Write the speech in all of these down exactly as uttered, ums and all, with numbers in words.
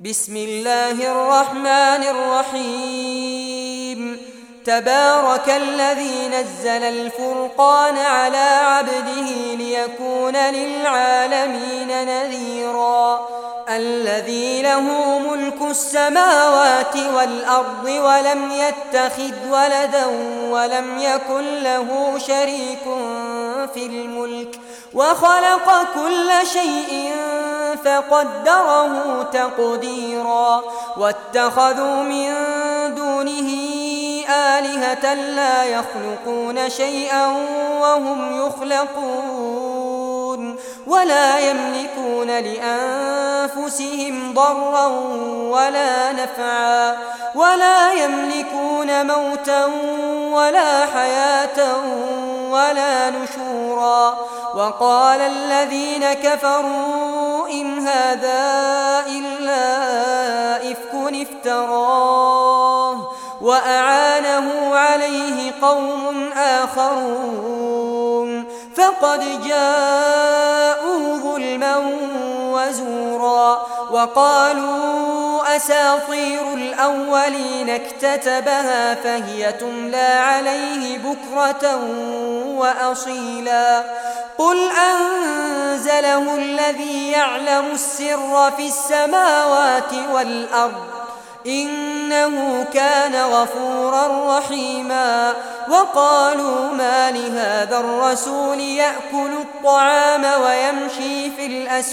بسم الله الرحمن الرحيم تبارك الذي نزل الفرقان على عبده ليكون للعالمين نذيرا الذي له ملك السماوات والأرض ولم يتخذ ولدا ولم يكن له شريك في الملك وخلق كل شيء فقدره تقديرا واتخذوا من دونه آلهة لا يخلقون شيئا وهم يخلقون ولا يملكون لأنفسهم ضرا ولا نفعا ولا يملكون موتا ولا حياة ولا نشورا وقال الذين كفروا إن هذا إلا إفك افتراه وأعانه عليه قوم آخرون فقد جاءوا ظلما وزورا وقالوا أساطير الأولين اكتتبها فهي تملى عليه بكرة وأصيلا قل أنزله الذي يعلم السر في السماوات والأرض إنه كان غفورا رحيما وقالوا ما لهذا الرسول يأكل الطعام ويمشي في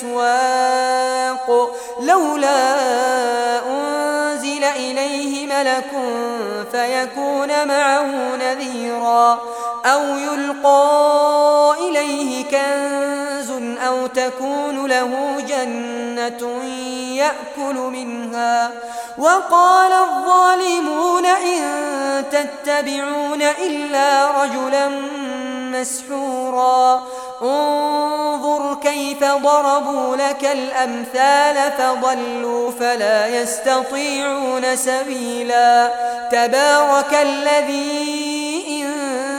الأسواق لولا أنزل إليه ملك فيكون معه نذيرا أو يلقى إليه كنز أو تكون له جنة يأكل منها وقال الظالمون إن تتبعون إلا رجلا مسحورا انظر كيف ضربوا لك الأمثال فضلوا فلا يستطيعون سبيلا تبارك الذي إن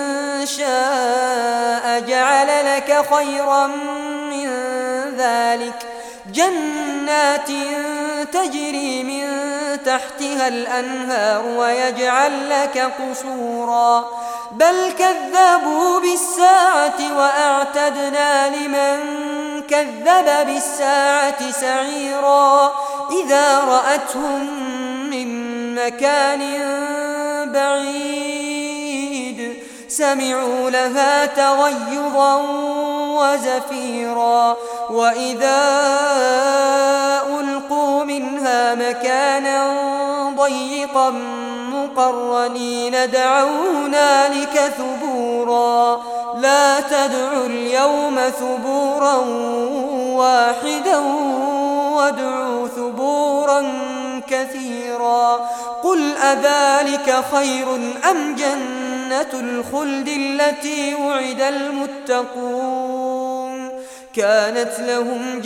شاء جعل لك خيرا من ذلك جنات تجري من تحتها الأنهار ويجعل لك قصورا بل كذبوا بالساعة وأعتدنا لمن كذب بالساعة سعيرا إذا رأتهم من مكان بعيد سمعوا لها تغيظا وزفيرا وإذا ألقوا منها مكانا ضيقا مقرنين دعوا هنالك ثبورا لا تدعوا اليوم ثبورا واحدا وادعوا ثبورا كثيرا قل أذلك خير أم جنة الخلد التي وعد المتقون كانت لهم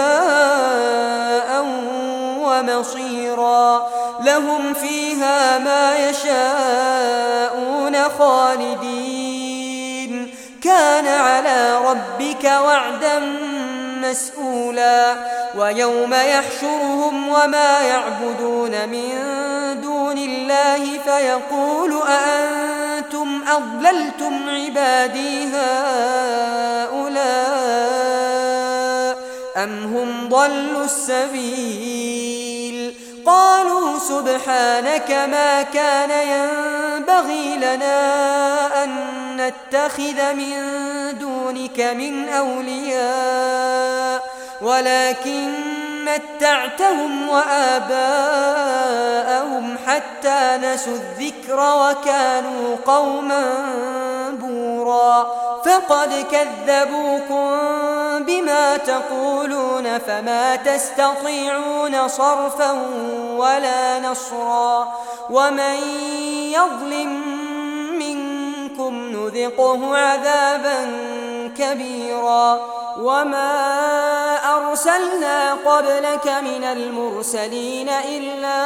جزاء ومصيرا لهم فيها ما يشاءون خالدين كان على ربك وعدا مسؤولا ويوم يحشرهم وما يعبدون من دون الله فيقول أأنتم أضللتم عبادي هؤلاء أم هم ضلوا السبيل قالوا سبحانك ما كان ينبغي لنا أن نتخذ من دونك من أولياء ولكن متعتهم وآباءهم حتى نسوا الذكر وكانوا قوما بورا فقد كذبوكم بما تقولون فما تستطيعون صرفا ولا نصرا ومن يظلم منكم نذقه عذابا كبيرا وما أرسلنا قبلك من المرسلين إلا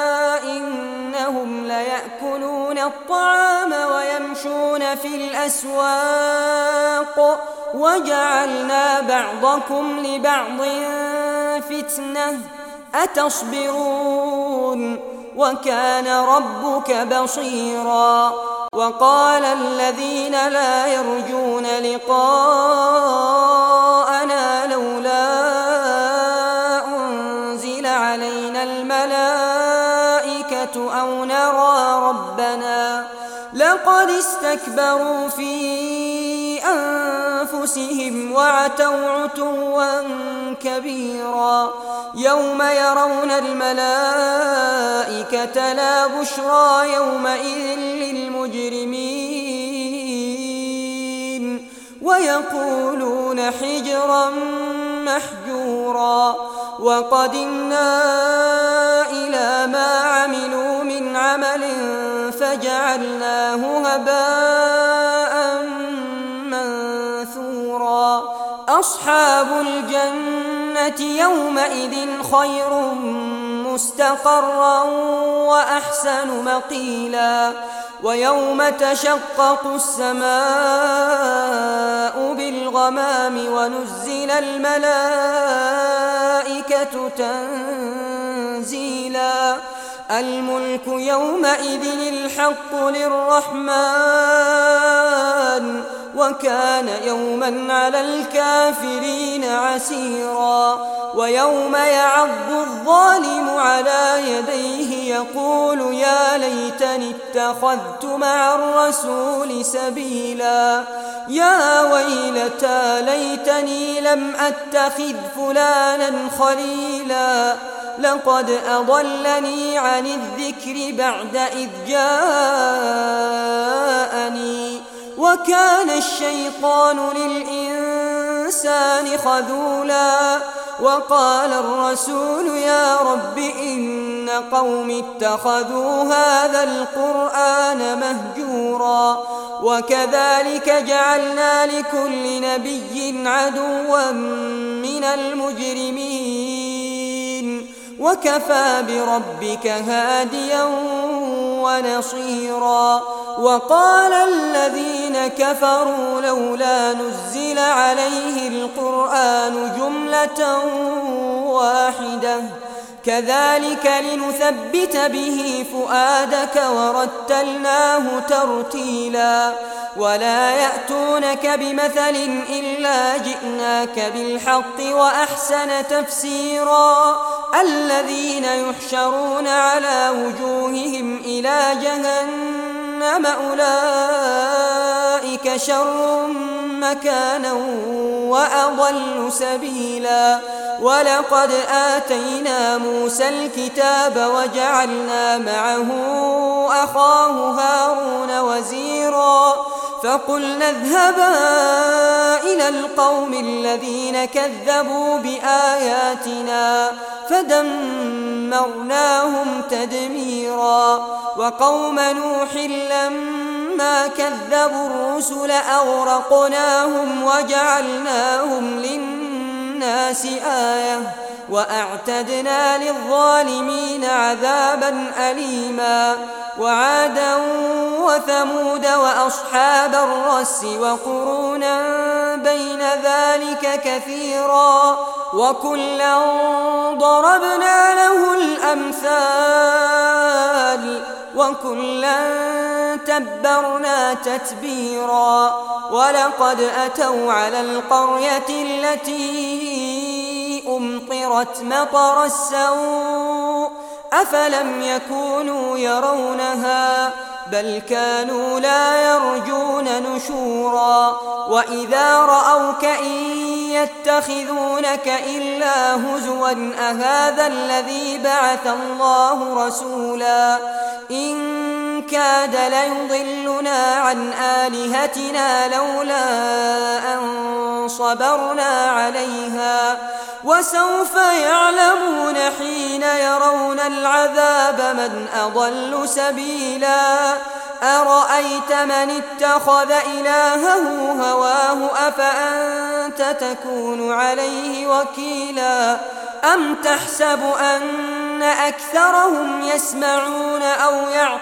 إنهم ليأكلون الطعام ويمشون في الأسواق وجعلنا بعضكم لبعض فتنة أتصبرون وكان ربك بصيرا وقال الذين لا يرجون لقاءنا لولا أنزل علينا الملائكة أو نرى ربنا لقد استكبروا في أنفسهم وعتوا عتوا كبيرا يوم يرون الملائكة لا بشرى يومئذ للمجرمين ويقولون حجرا محجورا وقدمنا إلى ما عملوا من عمل فجعلناه هباء منثورا أصحاب الجنة يومئذ خير مستقرا وأحسن مقيلا ويوم تشقق السماء بالغمام ونزل الملائكة تنزيلا الملك يومئذ الحق للرحمن وكان يوما على الكافرين عسيرا ويوم يعض الظالم على يديه يقول يا ليتني اتخذت مع الرسول سبيلا يا ويلتى ليتني لم أتخذ فلانا خليلا لقد أضلني عن الذكر بعد إذ جاءني وكان الشيطان للإنسان خذولا وقال الرسول يا رب إن قوم اتخذوا هذا القرآن مهجورا وكذلك جعلنا لكل نبي عدوا من المجرمين وكفى بربك هاديا ونصيرا وقال الذين كفروا لولا نزل عليه القرآن جملة واحدة كذلك لنثبت به فؤادك ورتلناه ترتيلا ولا يأتونك بمثل إلا جئناك بالحق وأحسن تفسيرا الذين يحشرون على وجوههم إلى جهنم أولئك شر مكانا وأضل سبيلا ولقد آتينا موسى الكتاب وجعلنا معه أخاه هارون وزيرا فقلنا اذهبا إلى القوم الذين كذبوا بآياتنا فدمرناهم تدميرا وقوم نوح لما كذبوا الرسل أغرقناهم وجعلناهم للناس آية وأعتدنا للظالمين عذابا أليما وعادا وثمود وأصحاب الرس وقرونا بين ذلك كثيرا وكلا ضربنا له الأمثال وكلا تبرنا تتبيرا ولقد أتوا على القرية التي أمطرت مطر السوء أفلم يكونوا يرونها بل كانوا لا يرجون نشورا وإذا رأوك إن يتخذونك إلا هزوا أهذا الذي بعث الله رسولا إن كاد ليضلنا عن آلهتنا لولا أن صبرنا عليها وسوف يعلمون حين يرون العذاب من أضل سبيلا أرأيت من اتخذ إلهه هواه أفأنت تكون عليه وكيلا أم تحسب أن أكثرهم يسمعون أو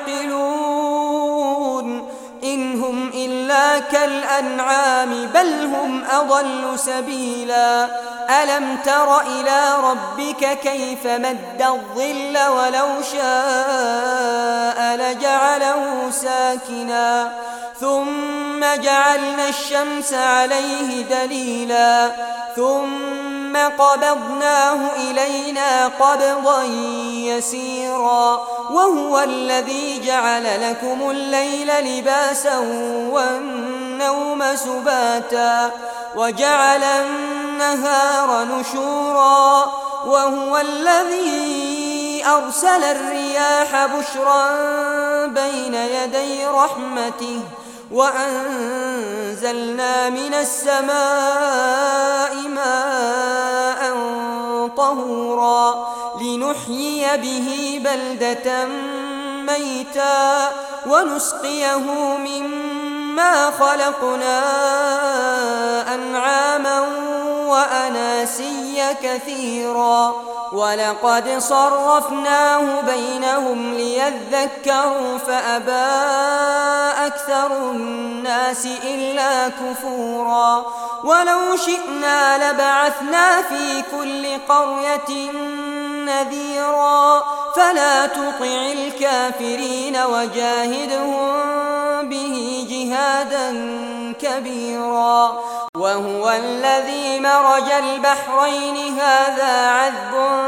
يعقلون إن هم إلا كالأنعام بل هم أضل سبيلا ألم تر إلى ربك كيف مد الظل ولو شاء لجعله ساكنا ثم جعلنا الشمس عليه دليلا ثم قبضناه إلينا قبضا يسيرا وهو الذي جعل لكم الليل لباسا والنوم سباتا وجعل النهار نشورا وهو الذي أرسل الرياح بشرا بين يدي رحمته وأنزلنا من السماء ماء طهورا لنحيي به بلدة ميتا ونسقيه مما خلقنا أنعاما وأناسيا كثيرا ولقد صرفناه بينهم ليذكروا فأبى أكثر الناس إلا كفورا ولو شئنا لبعثنا في كل قرية نذيرا فلا تطع الكافرين وجاهدهم به جهادا كبيرا وهو الذي مرج البحرين هذا عذب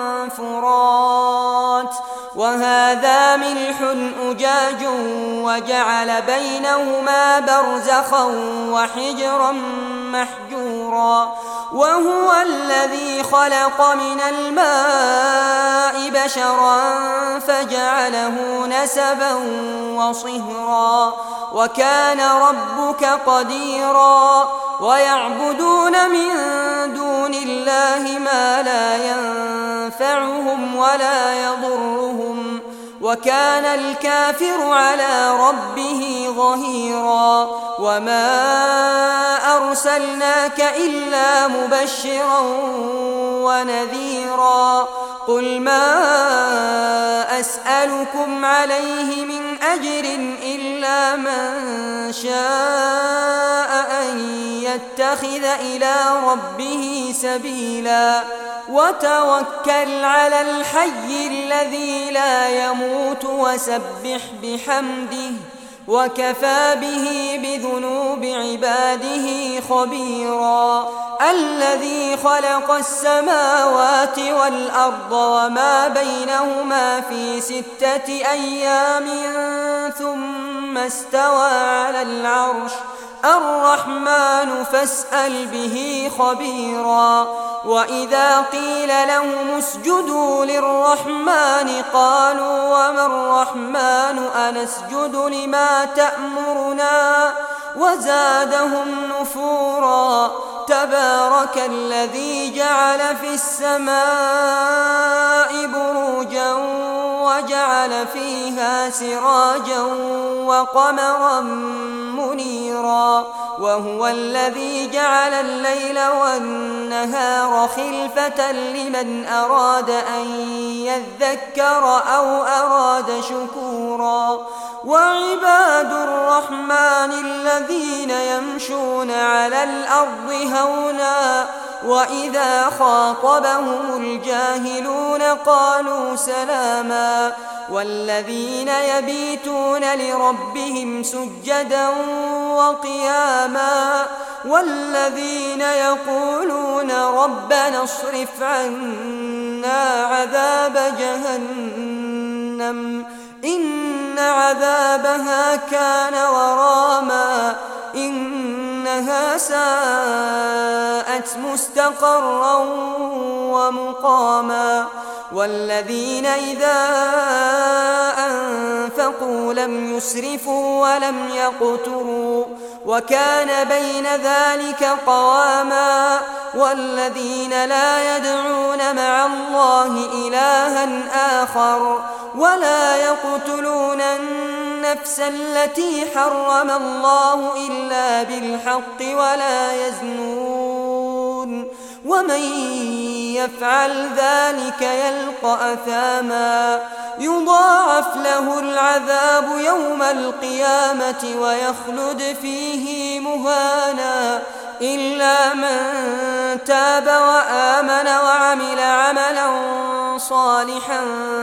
فرات وهذا ملح أجاج وجعل بينهما برزخا وحجرا محجورا وهو الذي خلق من الماء بشرا فجعله نسبا وصهرا وكان ربك قديرا ويعبدون من دون الله ما لا ينفعهم ولا يضرهم وكان الكافر على ربه ظهيرا وما أرسلناك إلا مبشرا ونذيرا قل ما أسألكم عليه من أجر إلا من شاء أن يتخذ إلى ربه سبيلا وتوكل على الحي الذي لا يموت وسبح بحمده وكفى به بذنوب عباده خبيرا الذي خلق السماوات والأرض وما بينهما في ستة أيام ثم استوى على العرش الرحمن فاسأل به خبيرا وإذا قيل لهم اسجدوا للرحمن قالوا وما الرحمن أنسجد لما تأمرنا وزادهم نفورا تبارك الذي جعل في السماء بروجا وجعل فيها سراجا وقمرا منيرا وهو الذي جعل الليل والنهار خلفة لمن أراد أن يذكر أو أراد شكورا وعباد الرحمن الذين يمشون على الأرض هونا وإذا خاطبهم الجاهلون قالوا سلاما والذين يبيتون لربهم سجدا وقياما والذين يقولون ربنا اصرف عنا عذاب جهنم إن عذابها كان غراما إنها ساءت مستقرا ومقاما والذين إذا أنفقوا لم يسرفوا ولم يقتروا وكان بين ذلك قواما والذين لا يدعون مع الله إلها آخر ولا يقتلون النفس التي حرم الله إلا بالحق ولا يزنون ومن يفعل ذلك يلقى أثاما يضاعف له العذاب يوم القيامة ويخلد فيه مهانا إلا من تاب وآمن وعمل عملا صالحا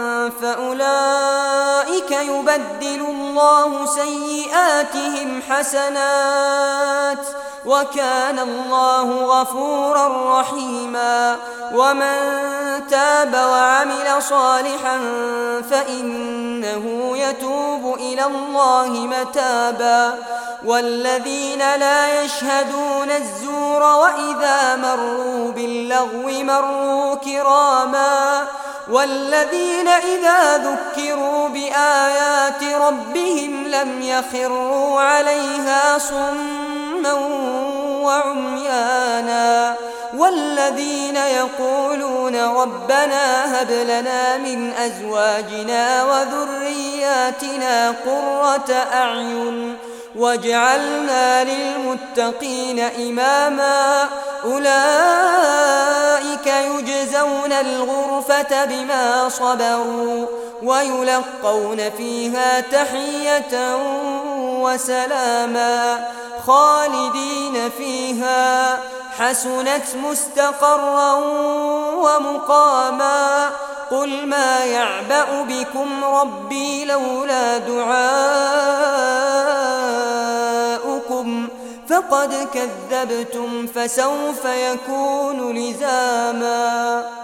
فأولئك يبدل الله سيئاتهم حسنات وكان الله غفورا رحيما ومن تاب وعمل صالحا فإنه يتوب إلى الله متابا والذين لا يشهدون الزور وإذا مروا باللغو مروا كراما والذين إذا ذكروا بآيات ربهم لم يخروا عليها صما وعميانا والذين يقولون ربنا هب لنا من أزواجنا وذرياتنا قرة أعين واجعلنا للمتقين إماما أولئك يجزون الغرفة بما صبروا ويلقون فيها تحية وسلاما خالدين فيها حسنت مستقرا ومقاما قل ما يعبأ بكم ربي لولا دعاؤكم فقد كذبتم فسوف يكون لزاما.